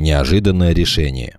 Неожиданное решение.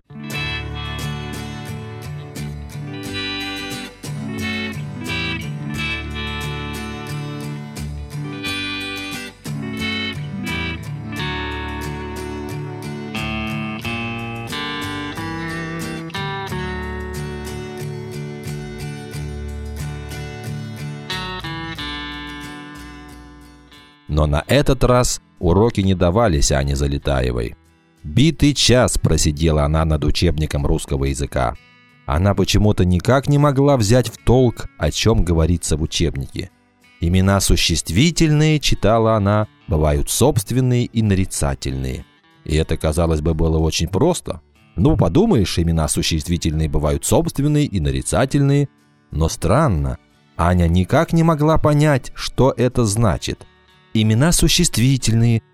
Но на этот раз уроки не давались Ане Залетаевой. Битый час просидела она над учебником русского языка. Она почему-то никак не могла взять в толк, о чем говорится в учебнике. Имена существительные, читала она, бывают собственные и нарицательные. И это, казалось бы, было очень просто. Ну, подумаешь, имена существительные бывают собственные и нарицательные. Но странно, Аня никак не могла понять, что это значит. «Имена существительные,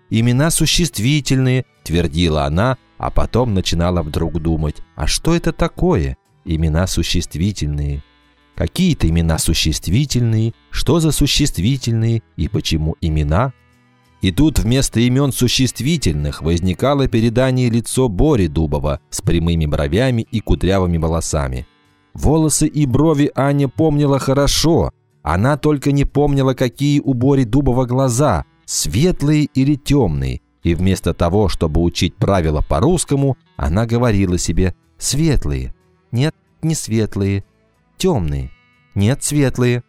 твердила она, а потом начинала вдруг думать, а что это такое? Имена существительные. Какие-то имена существительные, что за существительные и почему имена? И тут вместо имен существительных возникало перед Аней лицо Бори Дубова с прямыми бровями и кудрявыми волосами. Волосы и брови Аня помнила хорошо. Она только не помнила, какие у Бори Дубова глаза, светлые или темные, и вместо того, чтобы учить правила по-русскому, она говорила себе «светлые». Нет, не светлые. Темные. Нет, светлые.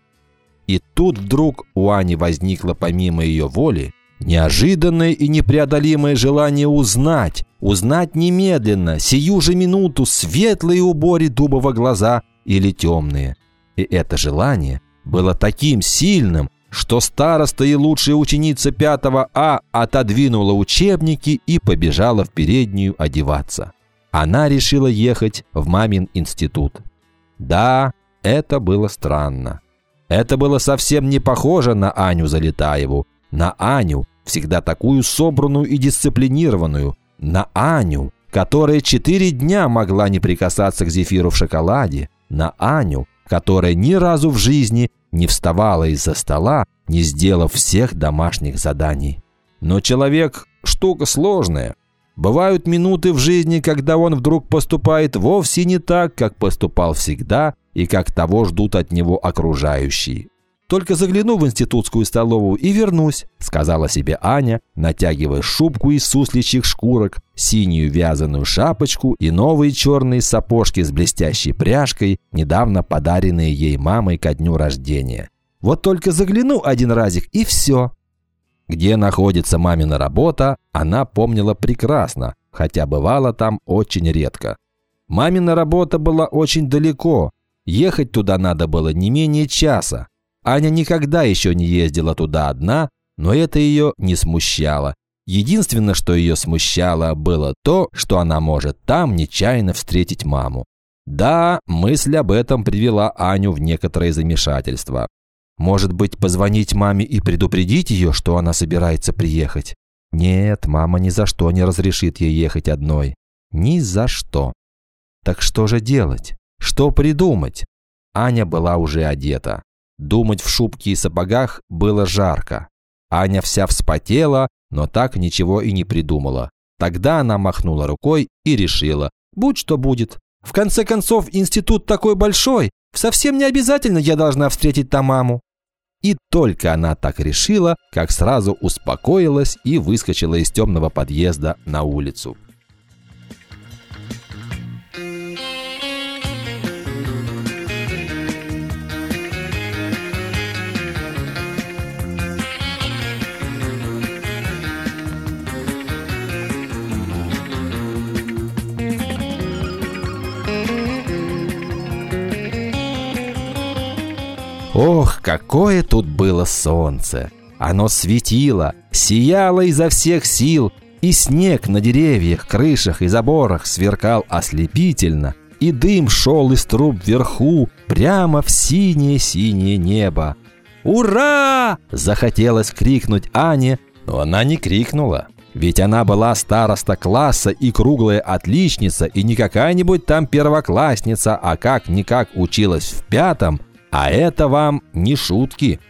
И тут вдруг у Ани возникло помимо ее воли неожиданное и непреодолимое желание узнать немедленно, сию же минуту, светлые у Бори Дубова глаза или темные. И это желание было таким сильным, что староста и лучшая ученица 5 А отодвинула учебники и побежала в переднюю одеваться. Она решила ехать в мамин институт. Да, это было странно. Это было совсем не похоже на Аню Залетаеву, на Аню, всегда такую собранную и дисциплинированную, на Аню, которая 4 дня могла не прикасаться к зефиру в шоколаде, на Аню, которая ни разу в жизни не вставала из-за стола, не сделав всех домашних заданий. Но человек – штука сложная. Бывают минуты в жизни, когда он вдруг поступает вовсе не так, как поступал всегда и как того ждут от него окружающие. «Только загляну в институтскую столовую и вернусь», – сказала себе Аня, натягивая шубку из сусличьих шкурок, синюю вязаную шапочку и новые черные сапожки с блестящей пряжкой, недавно подаренные ей мамой ко дню рождения. «Вот только загляну один разик и все». Где находится мамина работа, она помнила прекрасно, хотя бывала там очень редко. Мамина работа была очень далеко, ехать туда надо было не менее часа. Аня никогда еще не ездила туда одна, но это ее не смущало. Единственное, что ее смущало, было то, что она может там нечаянно встретить маму. Да, мысль об этом привела Аню в некоторое замешательство. Может быть, позвонить маме и предупредить ее, что она собирается приехать? Нет, мама ни за что не разрешит ей ехать одной. Ни за что. Так что же делать? Что придумать? Аня была уже одета. Думать в шубке и сапогах было жарко. Аня вся вспотела, но так ничего и не придумала. Тогда она махнула рукой и решила, будь что будет. В конце концов, институт такой большой, совсем не обязательно я должна встретить там маму. И только она так решила, как сразу успокоилась и выскочила из темного подъезда на улицу. Ох, какое тут было солнце! Оно светило, сияло изо всех сил, и снег на деревьях, крышах и заборах сверкал ослепительно, и дым шел из труб вверху, прямо в синее-синее небо. «Ура!» – захотелось крикнуть Ане, но она не крикнула. Ведь она была староста класса и круглая отличница, и не какая-нибудь там первоклассница, а как-никак училась в 5, а это вам не шутки.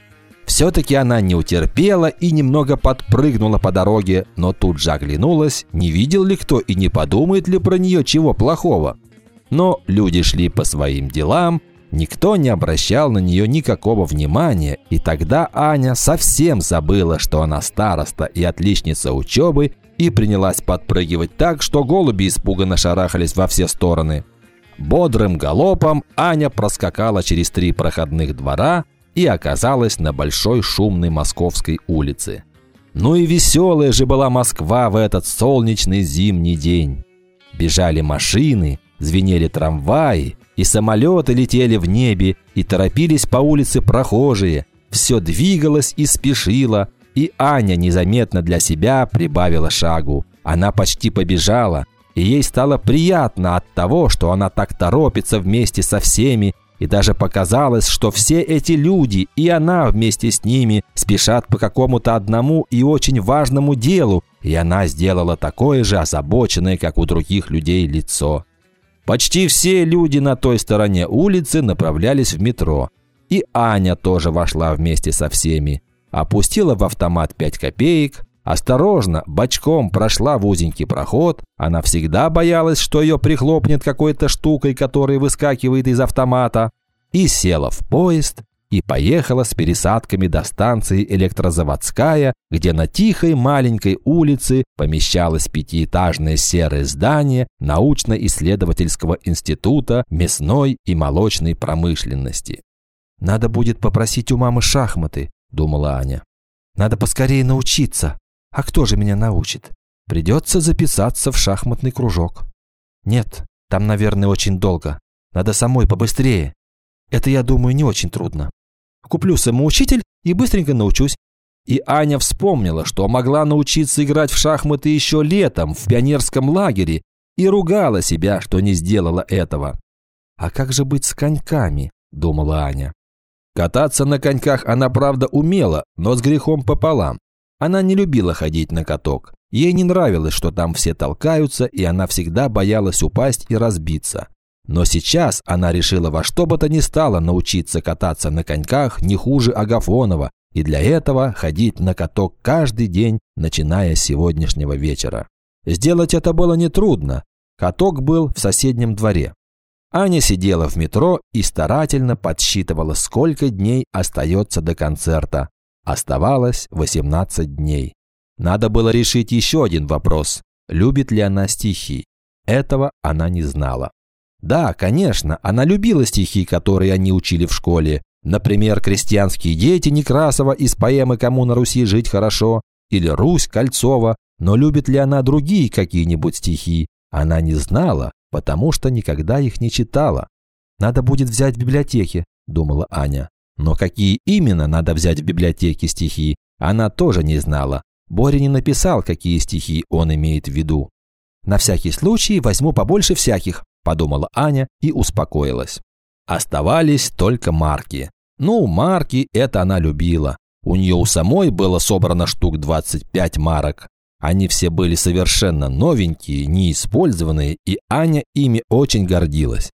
Все-таки она не утерпела и немного подпрыгнула по дороге, но тут же оглянулась, не видел ли кто и не подумает ли про нее чего плохого. Но люди шли по своим делам, никто не обращал на нее никакого внимания, и тогда Аня совсем забыла, что она староста и отличница учебы, и принялась подпрыгивать так, что голуби испуганно шарахались во все стороны. Бодрым галопом Аня проскакала через 3 проходных двора и оказалась на большой шумной Московской улице. Ну и веселая же была Москва в этот солнечный зимний день. Бежали машины, звенели трамваи, и самолеты летели в небе, и торопились по улице прохожие. Все двигалось и спешило, и Аня незаметно для себя прибавила шагу. Она почти побежала, и ей стало приятно от того, что она так торопится вместе со всеми, и даже показалось, что все эти люди, и она вместе с ними, спешат по какому-то одному и очень важному делу, и она сделала такое же озабоченное, как у других людей, лицо. Почти все люди на той стороне улицы направлялись в метро, и Аня тоже вошла вместе со всеми. Опустила в автомат 5 копеек, осторожно, бочком прошла в узенький проход. Она всегда боялась, что ее прихлопнет какой-то штукой, которая выскакивает из автомата. И села в поезд, и поехала с пересадками до станции Электрозаводская, где на тихой маленькой улице помещалось 5-этажное серое здание научно-исследовательского института мясной и молочной промышленности. «Надо будет попросить у мамы шахматы», – думала Аня. «Надо поскорее научиться. А кто же меня научит? Придется записаться в шахматный кружок. Нет, там, наверное, очень долго. Надо самой побыстрее. Это, я думаю, не очень трудно. Куплю самоучитель и быстренько научусь». И Аня вспомнила, что могла научиться играть в шахматы еще летом в пионерском лагере, и ругала себя, что не сделала этого. «А как же быть с коньками?» – думала Аня. Кататься на коньках она, правда, умела, но с грехом пополам. Она не любила ходить на каток. Ей не нравилось, что там все толкаются, и она всегда боялась упасть и разбиться. Но сейчас она решила во что бы то ни стало научиться кататься на коньках не хуже Агафонова, и для этого ходить на каток каждый день, начиная с сегодняшнего вечера. Сделать это было нетрудно. Каток был в соседнем дворе. Аня сидела в метро и старательно подсчитывала, сколько дней остается до концерта. Оставалось 18 дней. Надо было решить еще один вопрос. Любит ли она стихи? Этого она не знала. Да, конечно, она любила стихи, которые они учили в школе. Например, «Крестьянские дети» Некрасова из поэмы «Кому на Руси жить хорошо» или «Русь» Кольцова. Но любит ли она другие какие-нибудь стихи? Она не знала, потому что никогда их не читала. «Надо будет взять в библиотеке», – думала Аня. Но какие именно надо взять в библиотеке стихи, она тоже не знала. Боря не написал, какие стихи он имеет в виду. «На всякий случай возьму побольше всяких», – подумала Аня и успокоилась. Оставались только марки. Ну, марки это она любила. У нее у самой было собрано штук 25 марок. Они все были совершенно новенькие, неиспользованные, и Аня ими очень гордилась.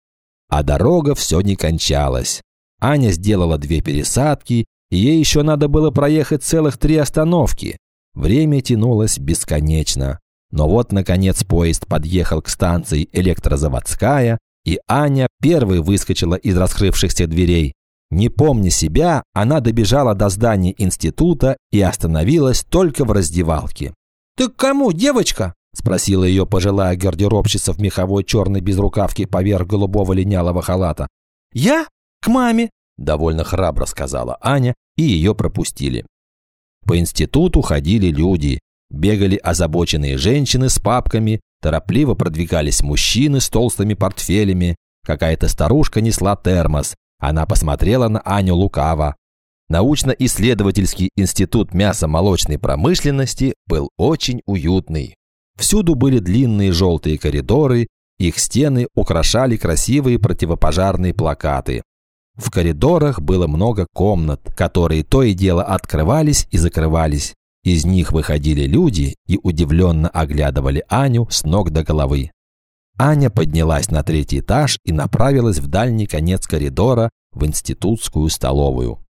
А дорога все не кончалась. Аня сделала 2 пересадки, и ей еще надо было проехать целых 3 остановки. Время тянулось бесконечно. Но вот, наконец, поезд подъехал к станции Электрозаводская, и Аня первой выскочила из раскрывшихся дверей. Не помня себя, она добежала до здания института и остановилась только в раздевалке. «Ты к кому, девочка?» – спросила ее пожилая гардеробщица в меховой черной безрукавке поверх голубого линялого халата. «Я? К маме!» – довольно храбро сказала Аня, и ее пропустили. По институту ходили люди. Бегали озабоченные женщины с папками, торопливо продвигались мужчины с толстыми портфелями. Какая-то старушка несла термос. Она посмотрела на Аню лукаво. Научно-исследовательский институт мясо-молочной промышленности был очень уютный. Всюду были длинные желтые коридоры, их стены украшали красивые противопожарные плакаты. В коридорах было много комнат, которые то и дело открывались и закрывались. Из них выходили люди и удивленно оглядывали Аню с ног до головы. Аня поднялась на 3-й этаж и направилась в дальний конец коридора в институтскую столовую.